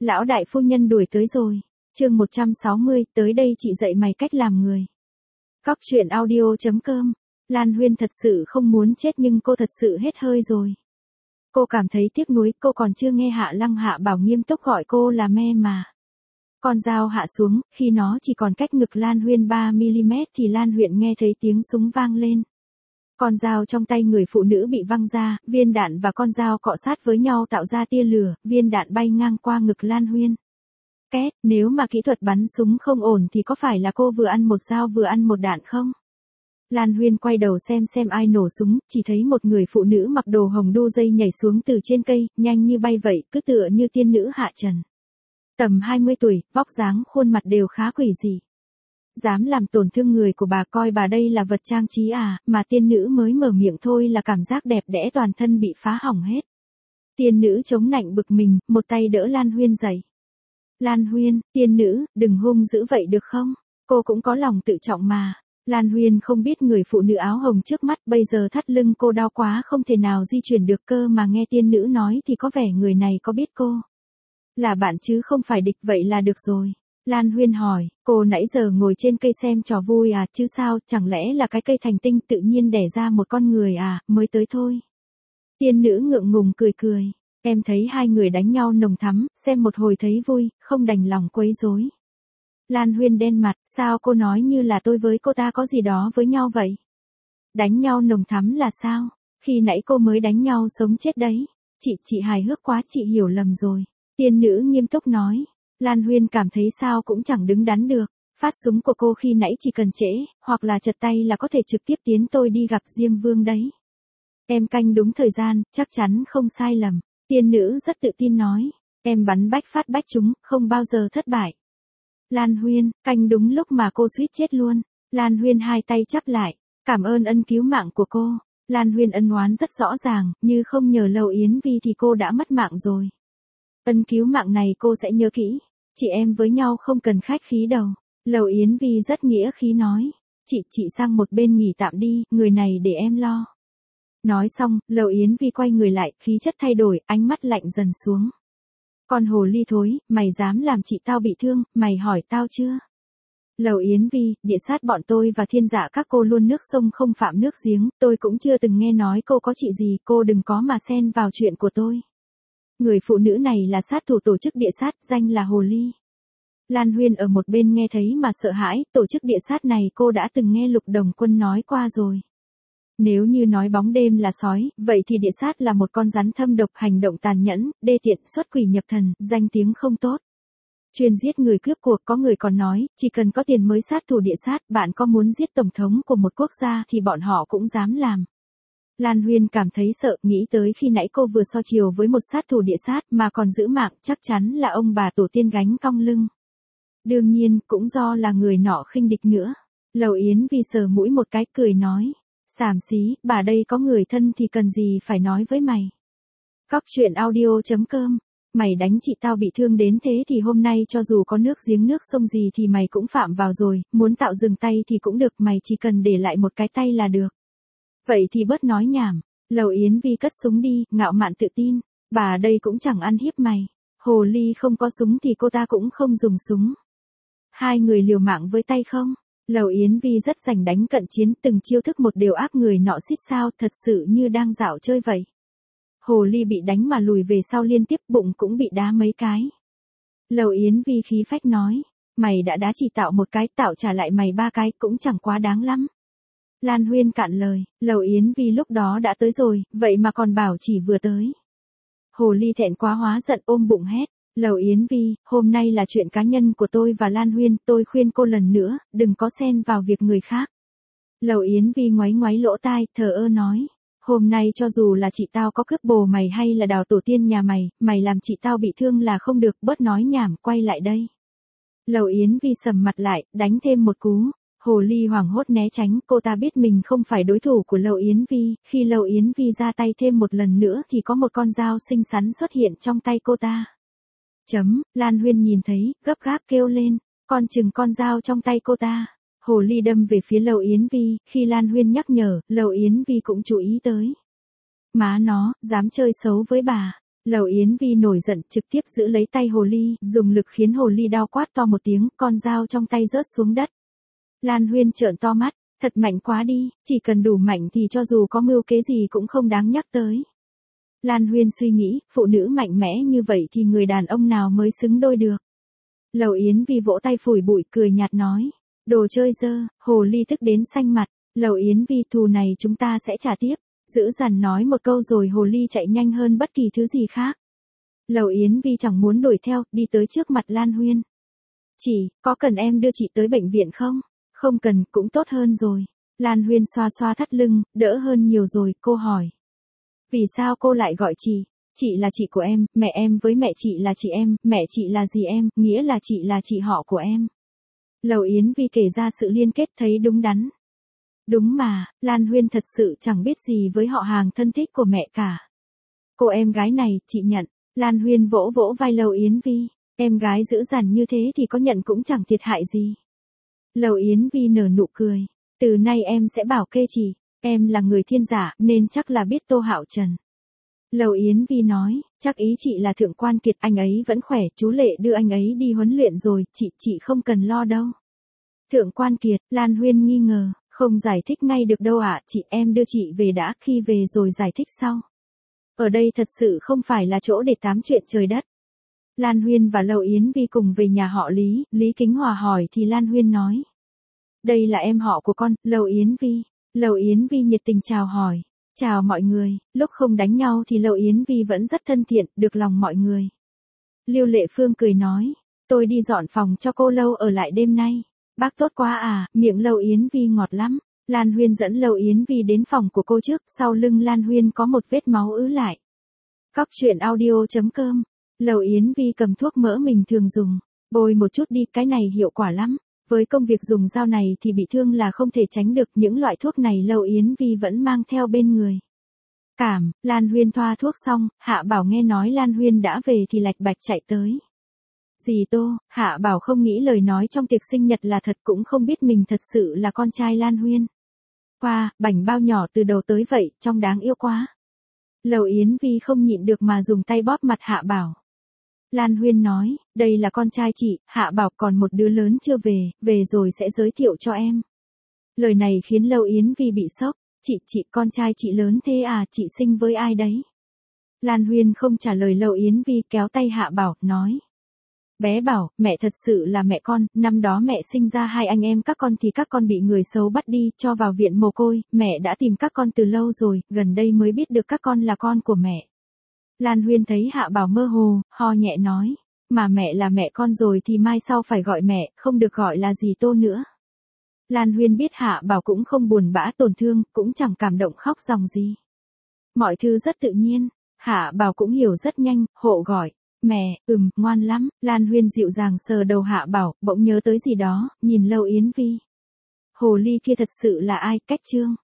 Lão đại phu nhân đuổi tới rồi. Chương 160, tới đây chị dạy mày cách làm người. Cóc truyện audio.com. Lan Huyên thật sự không muốn chết nhưng cô thật sự hết hơi rồi. Cô cảm thấy tiếc nuối, cô còn chưa nghe Hạ Lăng Hạ Bảo nghiêm túc gọi cô là me mà. Con dao hạ xuống, khi nó chỉ còn cách ngực Lan Huyên 3mm thì Lan Huyên nghe thấy tiếng súng vang lên. Con dao trong tay người phụ nữ bị văng ra, viên đạn và con dao cọ sát với nhau tạo ra tia lửa, viên đạn bay ngang qua ngực Lan Huyên. Két, nếu mà kỹ thuật bắn súng không ổn thì có phải là cô vừa ăn một dao vừa ăn một đạn không? Lan Huyên quay đầu xem ai nổ súng, chỉ thấy một người phụ nữ mặc đồ hồng đu dây nhảy xuống từ trên cây, nhanh như bay vậy, cứ tựa như tiên nữ hạ trần. Tầm 20 tuổi, vóc dáng khuôn mặt đều khá quỷ dị. Dám làm tổn thương người của bà, coi bà đây là vật trang trí à, mà tiên nữ mới mở miệng thôi là cảm giác đẹp đẽ toàn thân bị phá hỏng hết. Tiên nữ chống nạnh bực mình, một tay đỡ Lan Huyên dậy. Lan Huyên, tiên nữ, đừng hung dữ vậy được không? Cô cũng có lòng tự trọng mà. Lan Huyên không biết người phụ nữ áo hồng trước mắt bây giờ thắt lưng cô đau quá không thể nào di chuyển được cơ mà nghe tiên nữ nói thì có vẻ người này có biết cô. Là bạn chứ không phải địch vậy là được rồi. Lan Huyên hỏi, cô nãy giờ ngồi trên cây xem trò vui à, chứ sao, chẳng lẽ là cái cây thành tinh tự nhiên đẻ ra một con người à, mới tới thôi. Tiên nữ ngượng ngùng cười. Em thấy hai người đánh nhau nồng thắm, xem một hồi thấy vui, không đành lòng quấy rối. Lan Huyên đen mặt, sao cô nói như là tôi với cô ta có gì đó với nhau vậy? Đánh nhau nồng thắm là sao? Khi nãy cô mới đánh nhau sống chết đấy. Chị hài hước quá, chị hiểu lầm rồi. Tiên nữ nghiêm túc nói. Lan Huyên cảm thấy sao cũng chẳng đứng đắn được. Phát súng của cô khi nãy chỉ cần trễ, hoặc là chật tay là có thể trực tiếp tiến tôi đi gặp Diêm Vương đấy. Em canh đúng thời gian, chắc chắn không sai lầm. Tiên nữ rất tự tin nói. Em bắn bách phát bách trúng, không bao giờ thất bại. Lan Huyên, canh đúng lúc mà cô suýt chết luôn. Lan Huyên hai tay chắp lại. Cảm ơn ân cứu mạng của cô. Lan Huyên ân oán rất rõ ràng, như không nhờ Lầu Yến Vi thì cô đã mất mạng rồi. Ân cứu mạng này cô sẽ nhớ kỹ. Chị em với nhau không cần khách khí đâu. Lầu Yến Vi rất nghĩa khí nói. Chị sang một bên nghỉ tạm đi, người này để em lo. Nói xong, Lầu Yến Vi quay người lại, khí chất thay đổi, ánh mắt lạnh dần xuống. Con hồ ly thối, mày dám làm chị tao bị thương, mày hỏi tao chưa? Lầu Yến Vi, địa sát bọn tôi và thiên dạ các cô luôn nước sông không phạm nước giếng, tôi cũng chưa từng nghe nói cô có chị gì, cô đừng có mà xen vào chuyện của tôi. Người phụ nữ này là sát thủ tổ chức địa sát, danh là Hồ Ly. Lan Huyên ở một bên nghe thấy mà sợ hãi, tổ chức địa sát này cô đã từng nghe Lục Đồng Quân nói qua rồi. Nếu như nói bóng đêm là sói, vậy thì địa sát là một con rắn thâm độc, hành động tàn nhẫn, đê tiện, xuất quỷ nhập thần, danh tiếng không tốt. Chuyên giết người cướp cuộc, có người còn nói, chỉ cần có tiền mới sát thủ địa sát, bạn có muốn giết tổng thống của một quốc gia thì bọn họ cũng dám làm. Lan Huyên cảm thấy sợ, nghĩ tới khi nãy cô vừa so chiều với một sát thủ địa sát mà còn giữ mạng, chắc chắn là ông bà tổ tiên gánh cong lưng. Đương nhiên, cũng do là người nọ khinh địch nữa. Lầu Yến Vi sờ mũi một cái cười nói. Xàm xí, bà đây có người thân thì cần gì phải nói với mày. Cóc truyện audio.com. Mày đánh chị tao bị thương đến thế thì hôm nay cho dù có nước giếng nước sông gì thì mày cũng phạm vào rồi, muốn tạo dừng tay thì cũng được, mày chỉ cần để lại một cái tay là được. Vậy thì bớt nói nhảm. Lầu Yến Vi cất súng đi, ngạo mạn tự tin. Bà đây cũng chẳng ăn hiếp mày. Hồ Ly không có súng thì cô ta cũng không dùng súng. Hai người liều mạng với tay không? Lầu Yến Vi rất rành đánh cận chiến, từng chiêu thức một đều áp người nọ xít sao, thật sự như đang dạo chơi vậy. Hồ Ly bị đánh mà lùi về sau liên tiếp, bụng cũng bị đá mấy cái. Lầu Yến Vi khí phách nói, mày đã đá chỉ tạo một cái, tạo trả lại mày ba cái, cũng chẳng quá đáng lắm. Lan Huyên cạn lời, Lầu Yến Vi lúc đó đã tới rồi, vậy mà còn bảo chỉ vừa tới. Hồ Ly thẹn quá hóa giận ôm bụng hét. Lầu Yến Vi, hôm nay là chuyện cá nhân của tôi và Lan Huyên, tôi khuyên cô lần nữa, đừng có xen vào việc người khác. Lầu Yến Vi ngoáy lỗ tai, thờ ơ nói, hôm nay cho dù là chị tao có cướp bồ mày hay là đào tổ tiên nhà mày, mày làm chị tao bị thương là không được, bớt nói nhảm, quay lại đây. Lầu Yến Vi sầm mặt lại, đánh thêm một cú. Hồ Ly hoảng hốt né tránh, cô ta biết mình không phải đối thủ của Lầu Yến Vi, khi Lầu Yến Vi ra tay thêm một lần nữa thì có một con dao xinh xắn xuất hiện trong tay cô ta. Lan Huyên nhìn thấy, gấp gáp kêu lên, con chừng con dao trong tay cô ta. Hồ Ly đâm về phía Lầu Yến Vi, khi Lan Huyên nhắc nhở, Lầu Yến Vi cũng chú ý tới. Má nó, dám chơi xấu với bà. Lầu Yến Vi nổi giận trực tiếp giữ lấy tay hồ ly, dùng lực khiến hồ ly đau quát to một tiếng, con dao trong tay rớt xuống đất. Lan Huyên trợn to mắt, thật mạnh quá đi, chỉ cần đủ mạnh thì cho dù có mưu kế gì cũng không đáng nhắc tới. Lan Huyên suy nghĩ, phụ nữ mạnh mẽ như vậy thì người đàn ông nào mới xứng đôi được. Lầu Yến Vi vỗ tay phủi bụi cười nhạt nói, đồ chơi dơ, hồ ly tức đến xanh mặt. Lầu Yến Vi, thù này chúng ta sẽ trả tiếp. Dữ dằn nói một câu rồi hồ ly chạy nhanh hơn bất kỳ thứ gì khác. Lầu Yến Vi chẳng muốn đuổi theo, đi tới trước mặt Lan Huyên. Chị, có cần em đưa chị tới bệnh viện không? Không cần, cũng tốt hơn rồi. Lan Huyên xoa xoa thắt lưng, đỡ hơn nhiều rồi, cô hỏi. Vì sao cô lại gọi chị? Chị là chị của em, mẹ em với mẹ chị là chị em, mẹ chị là dì em, nghĩa là chị là chị họ của em. Lầu Yến Vi kể ra sự liên kết thấy đúng đắn. Đúng mà, Lan Huyên thật sự chẳng biết gì với họ hàng thân thích của mẹ cả. Cô em gái này, chị nhận. Lan Huyên vỗ vỗ vai Lầu Yến Vi. Em gái dữ dằn như thế thì có nhận cũng chẳng thiệt hại gì. Lầu Yến Vi nở nụ cười. Từ nay em sẽ bảo kê chị. Em là người thiên giả nên chắc là biết Tô Hạo Trần. Lầu Yến Vi nói, chắc ý chị là Thượng Quan Kiệt, anh ấy vẫn khỏe, chú Lệ đưa anh ấy đi huấn luyện rồi, chị không cần lo đâu. Thượng Quan Kiệt, Lan Huyên nghi ngờ, không giải thích ngay được đâu ạ, chị em đưa chị về đã, khi về rồi giải thích sau. Ở đây thật sự không phải là chỗ để tám chuyện trời đất. Lan Huyên và Lầu Yến Vi cùng về nhà họ Lý, Lý Kính Hòa hỏi thì Lan Huyên nói. Đây là em họ của con, Lầu Yến Vi. Lầu Yến Vi nhiệt tình chào hỏi. Chào mọi người, lúc không đánh nhau thì Lầu Yến Vi vẫn rất thân thiện, được lòng mọi người. Lưu Lệ Phương cười nói, tôi đi dọn phòng cho cô Lâu ở lại đêm nay. Bác tốt quá à, miệng Lầu Yến Vi ngọt lắm. Lan Huyên dẫn Lầu Yến Vi đến phòng của cô trước, sau lưng Lan Huyên có một vết máu ứ lại. Cóc truyện audio.com. Lầu Yến Vi cầm thuốc mỡ mình thường dùng, bôi một chút đi, cái này hiệu quả lắm. Với công việc dùng dao này thì bị thương là không thể tránh được, những loại thuốc này Lầu Yến Vi vẫn mang theo bên người. Lan Huyên thoa thuốc xong, Hạ Bảo nghe nói Lan Huyên đã về thì lạch bạch chạy tới. Dì Tô, Hạ Bảo không nghĩ lời nói trong tiệc sinh nhật là thật, cũng không biết mình thật sự là con trai Lan Huyên. Wow, bảnh bao nhỏ từ đầu tới vậy, trông đáng yêu quá. Lầu Yến Vi không nhịn được mà dùng tay bóp mặt Hạ Bảo. Lan Huyên nói, đây là con trai chị, Hạ Bảo, còn một đứa lớn chưa về, về rồi sẽ giới thiệu cho em. Lời này khiến Lầu Yến Vi bị sốc. Chị, con trai chị lớn thế à, chị sinh với ai đấy? Lan Huyên không trả lời Lầu Yến Vi, kéo tay Hạ Bảo, nói. Bé Bảo, mẹ thật sự là mẹ con, năm đó mẹ sinh ra hai anh em các con thì các con bị người xấu bắt đi, cho vào viện mồ côi, mẹ đã tìm các con từ lâu rồi, gần đây mới biết được các con là con của mẹ. Lan Huyên thấy Hạ Bảo mơ hồ, ho nhẹ nói, mà mẹ là mẹ con rồi thì mai sau phải gọi mẹ, không được gọi là dì Tô nữa. Lan Huyên biết Hạ Bảo cũng không buồn bã tổn thương, cũng chẳng cảm động khóc ròng gì. Mọi thứ rất tự nhiên, Hạ Bảo cũng hiểu rất nhanh, hộ gọi, mẹ, ngoan lắm. Lan Huyên dịu dàng sờ đầu Hạ Bảo, bỗng nhớ tới gì đó, nhìn Lầu Yến Vi. Hồ ly kia thật sự là ai, cách Trương.